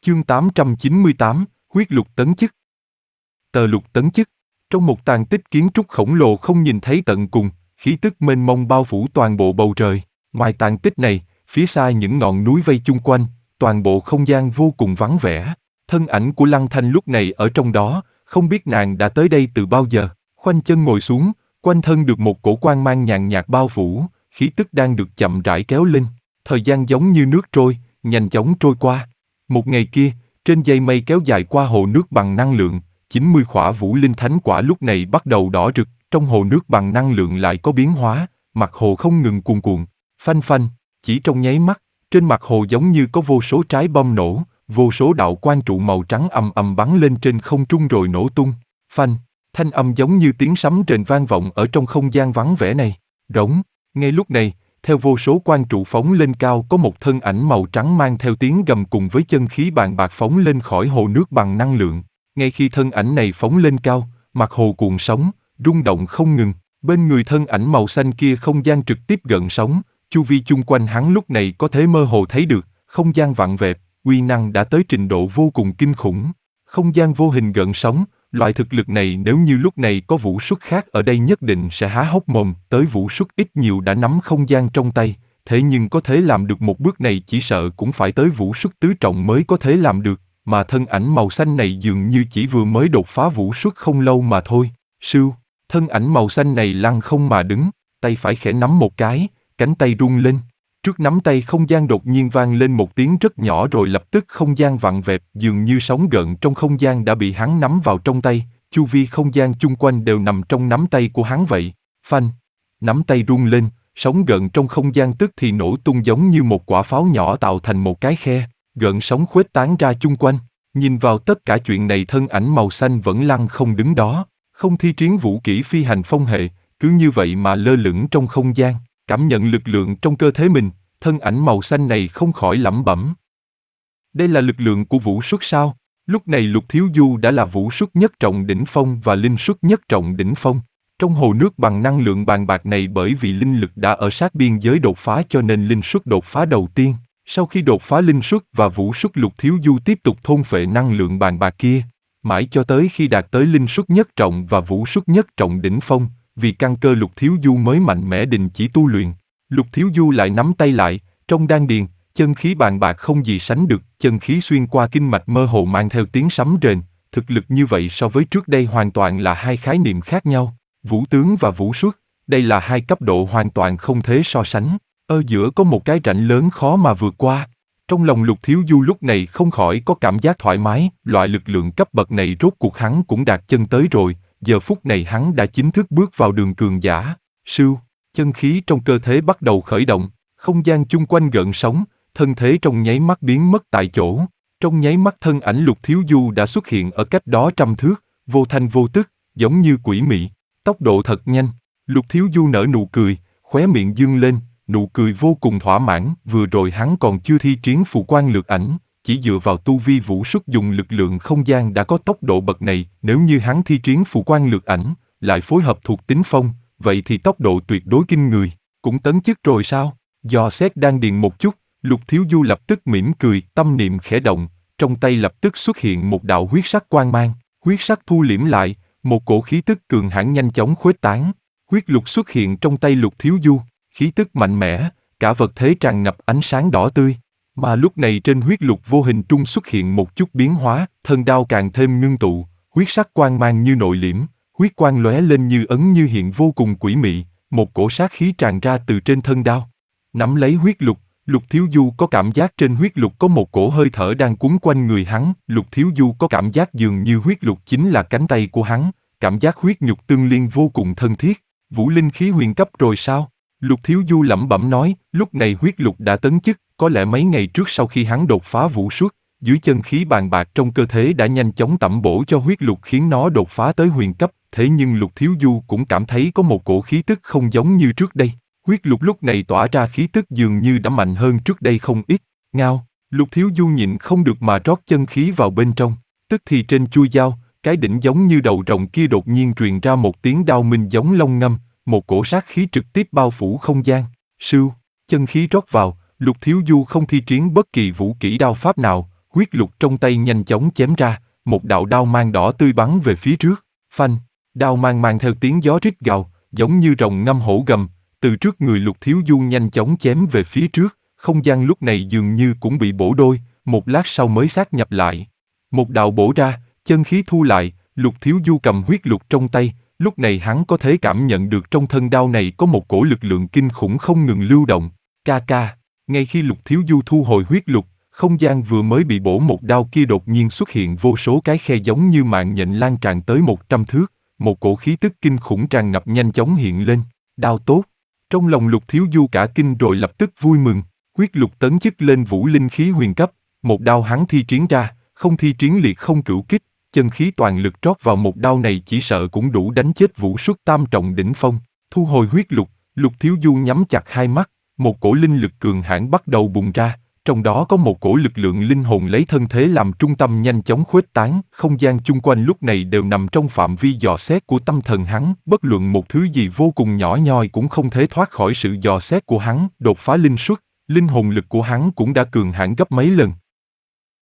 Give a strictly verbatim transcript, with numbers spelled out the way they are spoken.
Chương tám trăm chín mươi tám, huyết lục tấn chức. Tờ lục tấn chức. Trong một tàn tích kiến trúc khổng lồ không nhìn thấy tận cùng, khí tức mênh mông bao phủ toàn bộ bầu trời. Ngoài tàn tích này, phía xa những ngọn núi vây chung quanh, toàn bộ không gian vô cùng vắng vẻ. Thân ảnh của Lăng Thanh lúc này ở trong đó, không biết nàng đã tới đây từ bao giờ. Khoanh chân ngồi xuống, quanh thân được một cổ quang mang nhàn nhạt bao phủ, khí tức đang được chậm rãi kéo lên. Thời gian giống như nước trôi, nhanh chóng trôi qua. Một ngày kia, trên dây mây kéo dài qua hồ nước bằng năng lượng, chín mươi khỏa vũ linh thánh quả lúc này bắt đầu đỏ rực, trong hồ nước bằng năng lượng lại có biến hóa, mặt hồ không ngừng cuồn cuộn, phanh phanh, chỉ trong nháy mắt, trên mặt hồ giống như có vô số trái bom nổ, vô số đạo quang trụ màu trắng ầm ầm bắn lên trên không trung rồi nổ tung, phanh, thanh âm giống như tiếng sấm rền vang vọng ở trong không gian vắng vẻ này, rống, ngay lúc này, theo vô số quang trụ phóng lên cao có một thân ảnh màu trắng mang theo tiếng gầm cùng với chân khí bàn bạc phóng lên khỏi hồ nước bằng năng lượng. Ngay khi thân ảnh này phóng lên cao, mặt hồ cuộn sóng, rung động không ngừng. Bên người thân ảnh màu xanh kia không gian trực tiếp gợn sóng, chu vi chung quanh hắn lúc này có thể mơ hồ thấy được, không gian vặn vẹo, uy năng đã tới trình độ vô cùng kinh khủng. Không gian vô hình gợn sóng, loại thực lực này nếu như lúc này có vũ xuất khác ở đây nhất định sẽ há hốc mồm, tới vũ xuất ít nhiều đã nắm không gian trong tay, thế nhưng có thể làm được một bước này chỉ sợ cũng phải tới vũ xuất tứ trọng mới có thể làm được, mà thân ảnh màu xanh này dường như chỉ vừa mới đột phá vũ xuất không lâu mà thôi. Sưu, thân ảnh màu xanh này lăng không mà đứng, tay phải khẽ nắm một cái, cánh tay rung lên. Trước nắm tay không gian đột nhiên vang lên một tiếng rất nhỏ rồi lập tức không gian vặn vẹo, dường như sóng gợn trong không gian đã bị hắn nắm vào trong tay, chu vi không gian chung quanh đều nằm trong nắm tay của hắn vậy. Phanh, nắm tay rung lên, sóng gợn trong không gian tức thì nổ tung giống như một quả pháo nhỏ tạo thành một cái khe, gợn sóng khuếch tán ra chung quanh. Nhìn vào tất cả chuyện này thân ảnh màu xanh vẫn lăng không đứng đó, không thi triển vũ kỹ phi hành phong hệ, cứ như vậy mà lơ lửng trong không gian. Cảm nhận lực lượng trong cơ thể mình, thân ảnh màu xanh này không khỏi lẩm bẩm. Đây là lực lượng của vũ xuất sao? Lúc này Lục Thiếu Du đã là vũ xuất nhất trọng đỉnh phong và linh xuất nhất trọng đỉnh phong. Trong hồ nước bằng năng lượng bàn bạc này bởi vì linh lực đã ở sát biên giới đột phá cho nên linh xuất đột phá đầu tiên. Sau khi đột phá linh xuất và vũ xuất Lục Thiếu Du tiếp tục thôn phệ năng lượng bàn bạc kia, mãi cho tới khi đạt tới linh xuất nhất trọng và vũ xuất nhất trọng đỉnh phong. Vì căn cơ Lục Thiếu Du mới mạnh mẽ đình chỉ tu luyện. Lục Thiếu Du lại nắm tay lại, trong đan điền, chân khí bàn bạc không gì sánh được, chân khí xuyên qua kinh mạch mơ hồ mang theo tiếng sấm rền, thực lực như vậy so với trước đây hoàn toàn là hai khái niệm khác nhau. Vũ tướng và vũ xuất, đây là hai cấp độ hoàn toàn không thể so sánh, ở giữa có một cái rãnh lớn khó mà vượt qua. Trong lòng Lục Thiếu Du lúc này không khỏi có cảm giác thoải mái, loại lực lượng cấp bậc này rốt cuộc hắn cũng đạt chân tới rồi. Giờ phút này hắn đã chính thức bước vào đường cường giả. Sưu, chân khí trong cơ thể bắt đầu khởi động, không gian chung quanh gợn sóng, thân thế trong nháy mắt biến mất tại chỗ. Trong nháy mắt thân ảnh Lục Thiếu Du đã xuất hiện ở cách đó trăm thước, vô thanh vô tức, giống như quỷ mị, tốc độ thật nhanh. Lục Thiếu Du nở nụ cười, khóe miệng dương lên, nụ cười vô cùng thỏa mãn. Vừa rồi hắn còn chưa thi triển phù quan lược ảnh, chỉ dựa vào tu vi vũ xuất dùng lực lượng không gian đã có tốc độ bậc này, nếu như hắn thi triển phù quan lược ảnh, lại phối hợp thuộc tính phong, vậy thì tốc độ tuyệt đối kinh người. Cũng tấn chức rồi sao? Dò xét đan điền một chút, Lục Thiếu Du lập tức mỉm cười, tâm niệm khẽ động, trong tay lập tức xuất hiện một đạo huyết sắc quang mang, huyết sắc thu liễm lại, một cổ khí tức cường hãn nhanh chóng khuếch tán, huyết lục xuất hiện trong tay Lục Thiếu Du, khí tức mạnh mẽ, cả vật thế tràn ngập ánh sáng đỏ tươi. Mà lúc này trên huyết lục vô hình trung xuất hiện một chút biến hóa, thân đao càng thêm ngưng tụ, huyết sắc quang mang như nội liễm, huyết quang lóe lên như ấn như hiện vô cùng quỷ mị, một cổ sát khí tràn ra từ trên thân đao. Nắm lấy huyết lục, Lục Thiếu Du có cảm giác trên huyết lục có một cổ hơi thở đang cuốn quanh người hắn, Lục Thiếu Du có cảm giác dường như huyết lục chính là cánh tay của hắn, cảm giác huyết nhục tương liên vô cùng thân thiết. Vũ linh khí huyền cấp rồi sao? Lục Thiếu Du lẩm bẩm nói, lúc này huyết lục đã tấn chức, có lẽ mấy ngày trước sau khi hắn đột phá vũ xuất, dưới chân khí bàn bạc trong cơ thể đã nhanh chóng tẩm bổ cho huyết lục khiến nó đột phá tới huyền cấp, thế nhưng Lục Thiếu Du cũng cảm thấy có một cổ khí tức không giống như trước đây. Huyết lục lúc này tỏa ra khí tức dường như đã mạnh hơn trước đây không ít. Ngao, Lục Thiếu Du nhịn không được mà rót chân khí vào bên trong, tức thì trên chuôi dao, cái đỉnh giống như đầu rồng kia đột nhiên truyền ra một tiếng đao minh giống long ngâm, một cổ sát khí trực tiếp bao phủ không gian. Sưu, chân khí rót vào, Lục Thiếu Du không thi triển bất kỳ vũ kỹ đao pháp nào, Huyết lục trong tay nhanh chóng chém ra, một đạo đao mang đỏ tươi bắn về phía trước. Phanh, đao mang mang theo tiếng gió rít gào, giống như rồng ngâm hổ gầm, từ trước người Lục Thiếu Du nhanh chóng chém về phía trước, không gian lúc này dường như cũng bị bổ đôi, một lát sau mới sát nhập lại. Một đạo bổ ra, chân khí thu lại, Lục Thiếu Du cầm huyết lục trong tay, lúc này hắn có thể cảm nhận được trong thân đao này có một cổ lực lượng kinh khủng không ngừng lưu động. Ca ca, ngay khi Lục Thiếu Du thu hồi huyết lục, không gian vừa mới bị bổ một đao kia đột nhiên xuất hiện vô số cái khe giống như mạng nhện lan tràn tới một trăm thước, một cổ khí tức kinh khủng tràn ngập nhanh chóng hiện lên. Đao tốt. Trong lòng Lục Thiếu Du cả kinh rồi lập tức vui mừng, huyết lục tấn chức lên vũ linh khí huyền cấp, một đao hắn thi triển ra, không thi triển liệt không cửu kích, chân khí toàn lực trót vào một đao này chỉ sợ cũng đủ đánh chết vũ xuất tam trọng đỉnh phong. Thu hồi huyết lục, Lục Thiếu Du nhắm chặt hai mắt, một cổ linh lực cường hãn bắt đầu bùng ra, trong đó có một cổ lực lượng linh hồn lấy thân thế làm trung tâm nhanh chóng khuếch tán, không gian chung quanh lúc này đều nằm trong phạm vi dò xét của tâm thần hắn, bất luận một thứ gì vô cùng nhỏ nhoi cũng không thể thoát khỏi sự dò xét của hắn, đột phá linh xuất, linh hồn lực của hắn cũng đã cường hãn gấp mấy lần.